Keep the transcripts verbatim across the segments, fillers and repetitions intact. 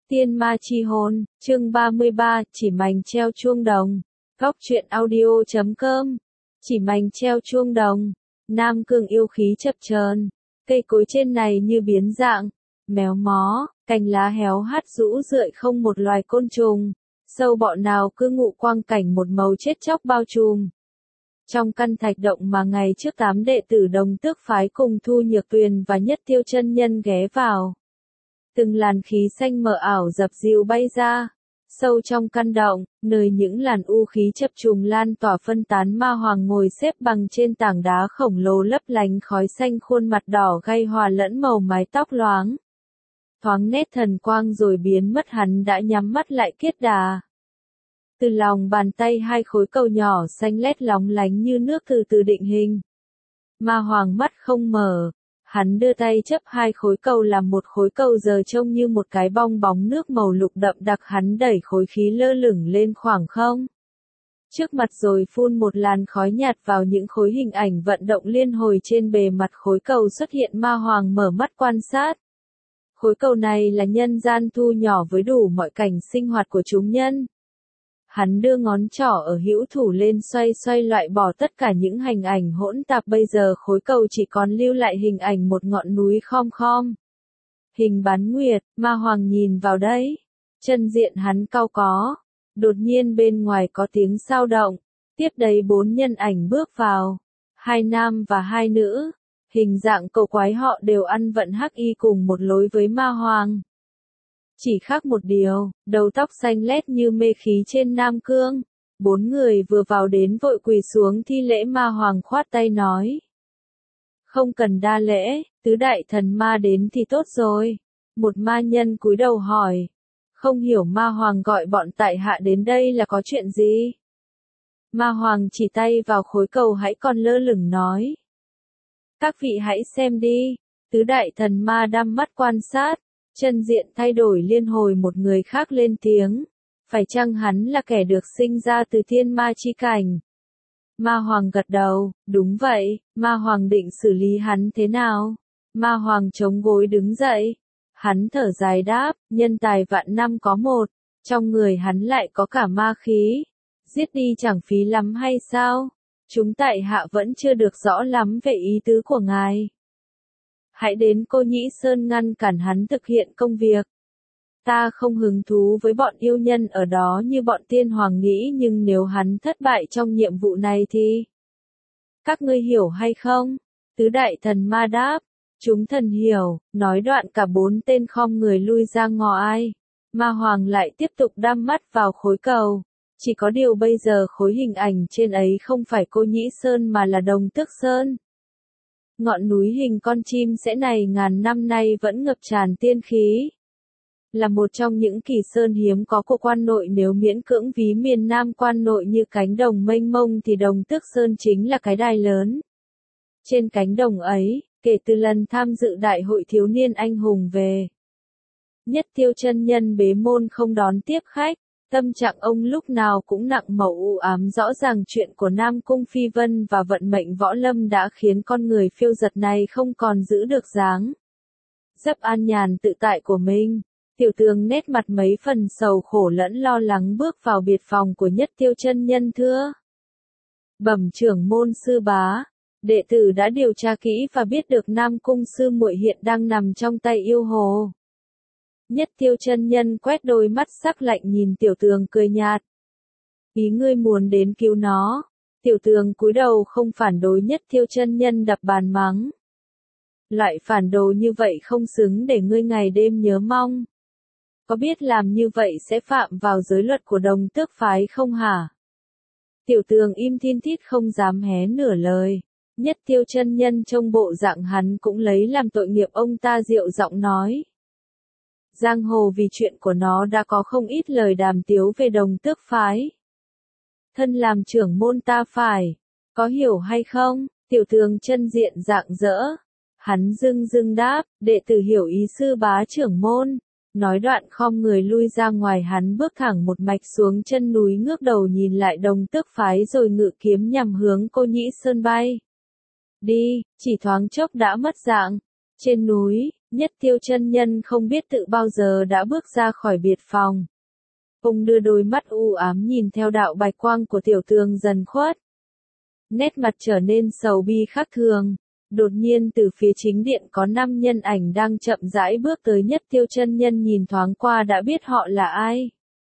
Tiên ma chi hồn, chương ba mươi ba, chỉ mành treo chuông đồng. Góc truyện audio chấm com. Chỉ mành treo chuông đồng. Nam cương yêu khí chập chờn, cây cối trên này như biến dạng, méo mó, cành lá héo hắt rũ rượi không một loài côn trùng, sâu bọ nào cư ngụ quang cảnh một màu chết chóc bao trùm. Trong căn thạch động mà ngày trước tám đệ tử Đồng Tước phái cùng Thu Nhược Tuyền và Nhất Tiêu chân nhân ghé vào. Từng làn khí xanh mờ ảo dập dìu bay ra, sâu trong căn động, nơi những làn u khí chập trùng lan tỏa phân tán ma hoàng ngồi xếp bằng trên tảng đá khổng lồ lấp lánh khói xanh, khuôn mặt đỏ gay hòa lẫn màu mái tóc loáng. Thoáng nét thần quang rồi biến mất, hắn đã nhắm mắt lại kiết đà. Từ lòng bàn tay hai khối cầu nhỏ xanh lét lóng lánh như nước từ từ định hình. Ma hoàng mắt không mở. Hắn đưa tay chấp hai khối cầu làm một khối cầu giờ trông như một cái bong bóng nước màu lục đậm đặc, hắn đẩy khối khí lơ lửng lên khoảng không. Trước mặt rồi phun một làn khói nhạt vào những khối hình ảnh vận động liên hồi trên bề mặt khối cầu xuất hiện. Ma hoàng mở mắt quan sát. Khối cầu này là nhân gian thu nhỏ với đủ mọi cảnh sinh hoạt của chúng nhân. Hắn đưa ngón trỏ ở hữu thủ lên xoay xoay loại bỏ tất cả những hình ảnh hỗn tạp, bây giờ khối cầu chỉ còn lưu lại hình ảnh một ngọn núi khom khom. Hình bán nguyệt, ma hoàng nhìn vào đấy. Chân diện hắn cau có. Đột nhiên bên ngoài có tiếng sao động. Tiếp đấy bốn nhân ảnh bước vào. Hai nam và hai nữ. Hình dạng cầu quái họ đều ăn vận hắc y cùng một lối với ma hoàng. Chỉ khác một điều, đầu tóc xanh lét như mê khí trên Nam Cương. Bốn người vừa vào đến vội quỳ xuống thi lễ. Ma hoàng khoát tay nói. Không cần đa lễ, tứ đại thần ma đến thì tốt rồi. Một ma nhân cúi đầu hỏi. Không hiểu ma hoàng gọi bọn tại hạ đến đây là có chuyện gì? Ma hoàng chỉ tay vào khối cầu hãy còn lơ lửng nói. Các vị hãy xem đi. Tứ đại thần ma đăm mắt quan sát. Chân diện thay đổi liên hồi, một người khác lên tiếng. Phải chăng hắn là kẻ được sinh ra từ thiên ma chi cảnh? Ma hoàng gật đầu, đúng vậy. Ma hoàng định xử lý hắn thế nào? Ma hoàng chống gối đứng dậy. Hắn thở dài đáp, nhân tài vạn năm có một. Trong người hắn lại có cả ma khí. Giết đi chẳng phí lắm hay sao? Chúng tại hạ vẫn chưa được rõ lắm về ý tứ của ngài. Hãy đến Cô Nhĩ Sơn ngăn cản hắn thực hiện công việc. Ta không hứng thú với bọn yêu nhân ở đó như bọn tiên hoàng nghĩ, nhưng nếu hắn thất bại trong nhiệm vụ này thì... Các ngươi hiểu hay không? Tứ đại thần ma đáp. Chúng thần hiểu, nói đoạn cả bốn tên khom người lui ra ngoài. Ma hoàng lại tiếp tục đăm mắt vào khối cầu. Chỉ có điều bây giờ khối hình ảnh trên ấy không phải Cô Nhĩ Sơn mà là Đồng Tước Sơn. Ngọn núi hình con chim sẻ này ngàn năm nay vẫn ngập tràn tiên khí. Là một trong những kỳ sơn hiếm có của quan nội, nếu miễn cưỡng ví miền Nam quan nội như cánh đồng mênh mông thì Đồng Tước Sơn chính là cái đài lớn. Trên cánh đồng ấy, kể từ lần tham dự đại hội thiếu niên anh hùng về, Nhất Tiêu chân nhân bế môn không đón tiếp khách. Tâm trạng ông lúc nào cũng nặng màu u ám, rõ ràng chuyện của Nam Cung Phi Vân và vận mệnh võ lâm đã khiến con người phiêu giật này không còn giữ được dáng dấp an nhàn tự tại của mình. Tiểu Tường nét mặt mấy phần sầu khổ lẫn lo lắng bước vào biệt phòng của Nhất Tiêu chân nhân thưa. Bẩm trưởng môn sư bá, đệ tử đã điều tra kỹ và biết được Nam Cung sư muội hiện đang nằm trong tay yêu hồ. Nhất Tiêu chân nhân quét đôi mắt sắc lạnh nhìn Tiểu Tường cười nhạt. Ý ngươi muốn đến cứu nó? Tiểu Tường cúi đầu không phản đối. Nhất Tiêu chân nhân đập bàn mắng. Loại phản đồ như vậy không xứng để ngươi ngày đêm nhớ mong. Có biết làm như vậy sẽ phạm vào giới luật của Đồng Tước phái không hả? Tiểu Tường im thin thít không dám hé nửa lời. Nhất Tiêu chân nhân trông bộ dạng hắn cũng lấy làm tội nghiệp, ông ta dịu giọng nói. Giang hồ vì chuyện của nó đã có không ít lời đàm tiếu về Đồng Tước phái. Thân làm trưởng môn ta phải có hiểu hay không? Tiểu Tường chân diện rạng rỡ. Hắn dưng dưng đáp, đệ tử hiểu ý sư bá trưởng môn. Nói đoạn khom người lui ra ngoài, hắn bước thẳng một mạch xuống chân núi, ngước đầu nhìn lại Đồng Tước phái rồi ngự kiếm nhằm hướng Cô Nhĩ Sơn bay. Đi, chỉ thoáng chốc đã mất dạng. Trên núi, Nhất Tiêu chân nhân không biết tự bao giờ đã bước ra khỏi biệt phòng. Ông đưa đôi mắt u ám nhìn theo đạo bạch quang của tiểu tường dần khuất. Nét mặt trở nên sầu bi khác thường. Đột nhiên từ phía chính điện có năm nhân ảnh đang chậm rãi bước tới. Nhất Tiêu chân nhân nhìn thoáng qua đã biết họ là ai.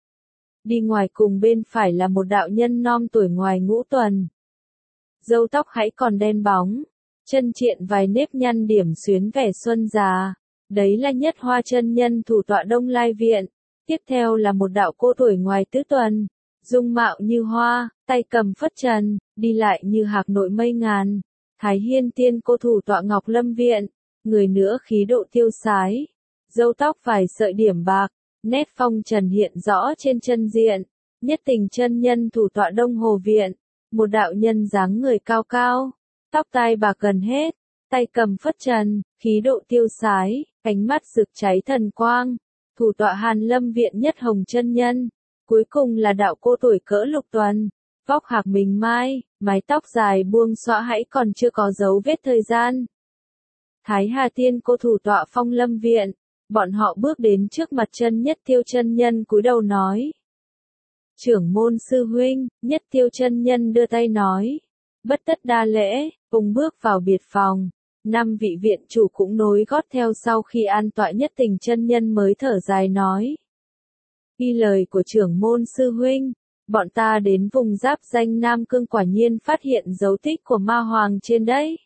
Đi ngoài cùng bên phải là một đạo nhân non tuổi ngoài ngũ tuần. Râu tóc hãy còn đen bóng, chân triện vài nếp nhăn điểm xuyến vẻ xuân già. Đấy là Nhất Hoa chân nhân thủ tọa Đông Lai viện. Tiếp theo là một đạo cô tuổi ngoài tứ tuần, dung mạo như hoa, tay cầm phất trần, đi lại như hạc nội mây ngàn. Thái Hiên tiên cô thủ tọa Ngọc Lâm viện, người nữa khí độ tiêu sái, râu tóc vài sợi điểm bạc, nét phong trần hiện rõ trên chân diện. Nhất Tình chân nhân thủ tọa Đông Hồ viện, một đạo nhân dáng người cao cao, tóc tai bạc gần hết, tay cầm phất trần, khí độ tiêu sái, ánh mắt rực cháy thần quang, thủ tọa Hàn Lâm viện Nhất Hồng chân nhân. Cuối cùng là đạo cô tuổi cỡ lục tuần, vóc hạc mình mai, mái tóc dài buông xõa hãy còn chưa có dấu vết thời gian. Thái Hà tiên cô thủ tọa Phong Lâm viện, bọn họ bước đến trước mặt chân Nhất Tiêu chân nhân cúi đầu nói: "Trưởng môn sư huynh." Nhất Tiêu chân nhân đưa tay nói: "Bất tất đa lễ." Cùng bước vào biệt phòng, năm vị viện chủ cũng nối gót theo sau khi an tọa. Nhất Tình chân nhân mới thở dài nói: "Ghi lời của trưởng môn sư huynh, bọn ta đến vùng giáp danh Nam Cương quả nhiên phát hiện dấu tích của ma hoàng trên đấy.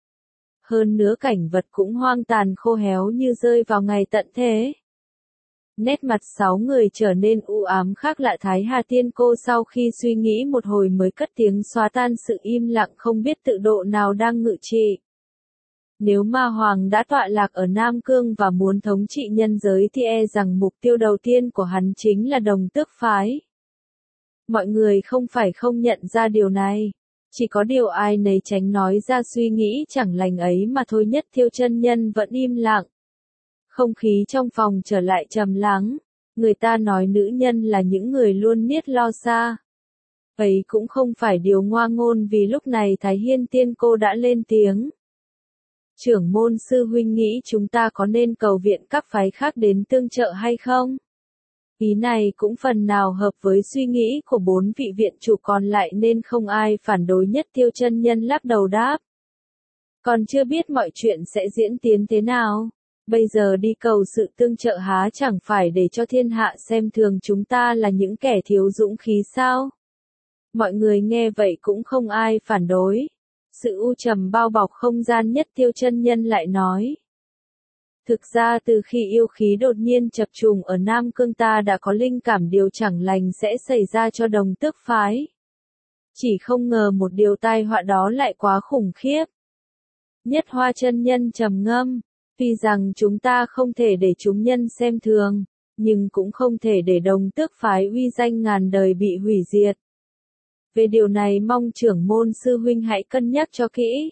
Hơn nữa cảnh vật cũng hoang tàn khô héo như rơi vào ngày tận thế." Nét mặt sáu người trở nên u ám khác lạ. Thái Hà tiên cô sau khi suy nghĩ một hồi mới cất tiếng xóa tan sự im lặng không biết tự độ nào đang ngự trị. Nếu ma hoàng đã tọa lạc ở Nam Cương và muốn thống trị nhân giới thì e rằng mục tiêu đầu tiên của hắn chính là Đồng Tước phái. Mọi người không phải không nhận ra điều này, chỉ có điều ai nấy tránh nói ra suy nghĩ chẳng lành ấy mà thôi. Nhất Tiêu chân nhân vẫn im lặng. Không khí trong phòng trở lại trầm lắng. Người ta nói nữ nhân là những người luôn niết lo xa. Ấy cũng không phải điều ngoa ngôn vì lúc này Thái Hiên tiên cô đã lên tiếng: "Trưởng môn sư huynh nghĩ chúng ta có nên cầu viện các phái khác đến tương trợ hay không?" Ý này cũng phần nào hợp với suy nghĩ của bốn vị viện chủ còn lại nên không ai phản đối. Nhất Tiêu chân nhân lắc đầu đáp: "Còn chưa biết mọi chuyện sẽ diễn tiến thế nào. Bây giờ đi cầu sự tương trợ há chẳng phải để cho thiên hạ xem thường chúng ta là những kẻ thiếu dũng khí sao?" Mọi người nghe vậy cũng không ai phản đối. Sự u trầm bao bọc không gian. Nhất Tiêu chân nhân lại nói: "Thực ra từ khi yêu khí đột nhiên chập trùng ở Nam Cương ta đã có linh cảm điều chẳng lành sẽ xảy ra cho Đồng Tước phái. Chỉ không ngờ một điều tai họa đó lại quá khủng khiếp." Nhất Hoa chân nhân trầm ngâm: "Tuy rằng chúng ta không thể để chúng nhân xem thường, nhưng cũng không thể để Đồng Tước phái uy danh ngàn đời bị hủy diệt. Về điều này mong trưởng môn sư huynh hãy cân nhắc cho kỹ."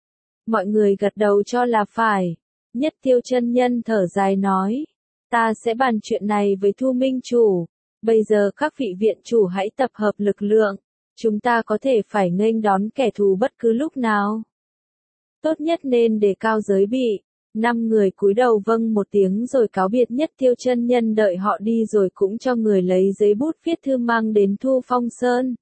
Mọi người gật đầu cho là phải. Nhất Tiêu chân nhân thở dài nói: "Ta sẽ bàn chuyện này với Thu Minh chủ. Bây giờ các vị viện chủ hãy tập hợp lực lượng. Chúng ta có thể phải nghênh đón kẻ thù bất cứ lúc nào. Tốt nhất nên đề cao giới bị." Năm người cúi đầu vâng một tiếng rồi cáo biệt. Nhất Tiêu chân nhân đợi họ đi rồi cũng cho người lấy giấy bút viết thư mang đến Thu Phong Sơn.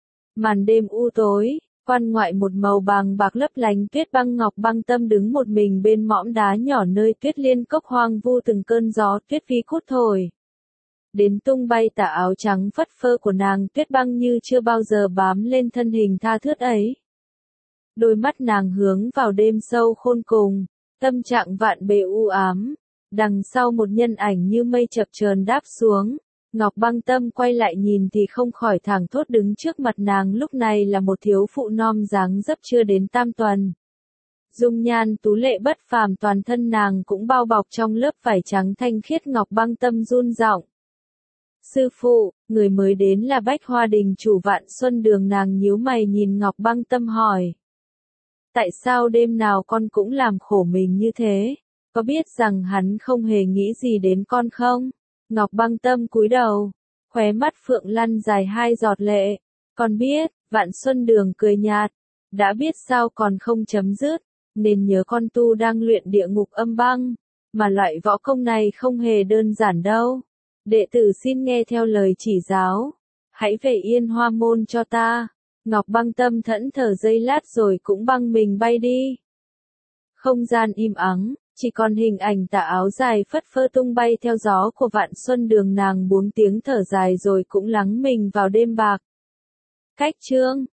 Màn đêm u tối, quan ngoại một màu bàng bạc lấp lánh. Tuyết Băng Ngọc Băng Tâm đứng một mình bên mỏm đá nhỏ nơi Tuyết Liên cốc hoang vu. Từng cơn gió tuyết phi cút thổi đến tung bay tà áo trắng phất phơ của nàng Tuyết Băng như chưa bao giờ bám lên thân hình tha thướt ấy. Đôi mắt nàng hướng vào đêm sâu khôn cùng, tâm trạng vạn bề u ám. Đằng sau một nhân ảnh như mây chập chờn đáp xuống. Ngọc Băng Tâm quay lại nhìn thì không khỏi thảng thốt. Đứng trước mặt nàng lúc này là một thiếu phụ non dáng dấp chưa đến tam tuần. Dung nhan tú lệ bất phàm, toàn thân nàng cũng bao bọc trong lớp vải trắng thanh khiết. Ngọc Băng Tâm run giọng: "Sư phụ, người mới đến là Bách Hoa Đình chủ Vạn Xuân Đường." Nàng nhíu mày nhìn Ngọc Băng Tâm hỏi: "Tại sao đêm nào con cũng làm khổ mình như thế? Có biết rằng hắn không hề nghĩ gì đến con không?" Ngọc Băng Tâm cúi đầu, khóe mắt phượng lăn dài hai giọt lệ. "Con biết." Vạn Xuân Đường cười nhạt: "Đã biết sao còn không chấm dứt, nên nhớ con tu đang luyện địa ngục âm băng. Mà loại võ công này không hề đơn giản đâu. Đệ tử xin nghe theo lời chỉ giáo. Hãy về Yên Hoa môn cho ta. Ngọc Băng tâm thẫn thờ giây lát rồi cũng băng mình bay đi. Không gian im ắng, chỉ còn hình ảnh tà áo dài phất phơ tung bay theo gió của Vạn Xuân Đường. Nàng buông tiếng thở dài rồi cũng lắng mình vào đêm bạc. Cách chương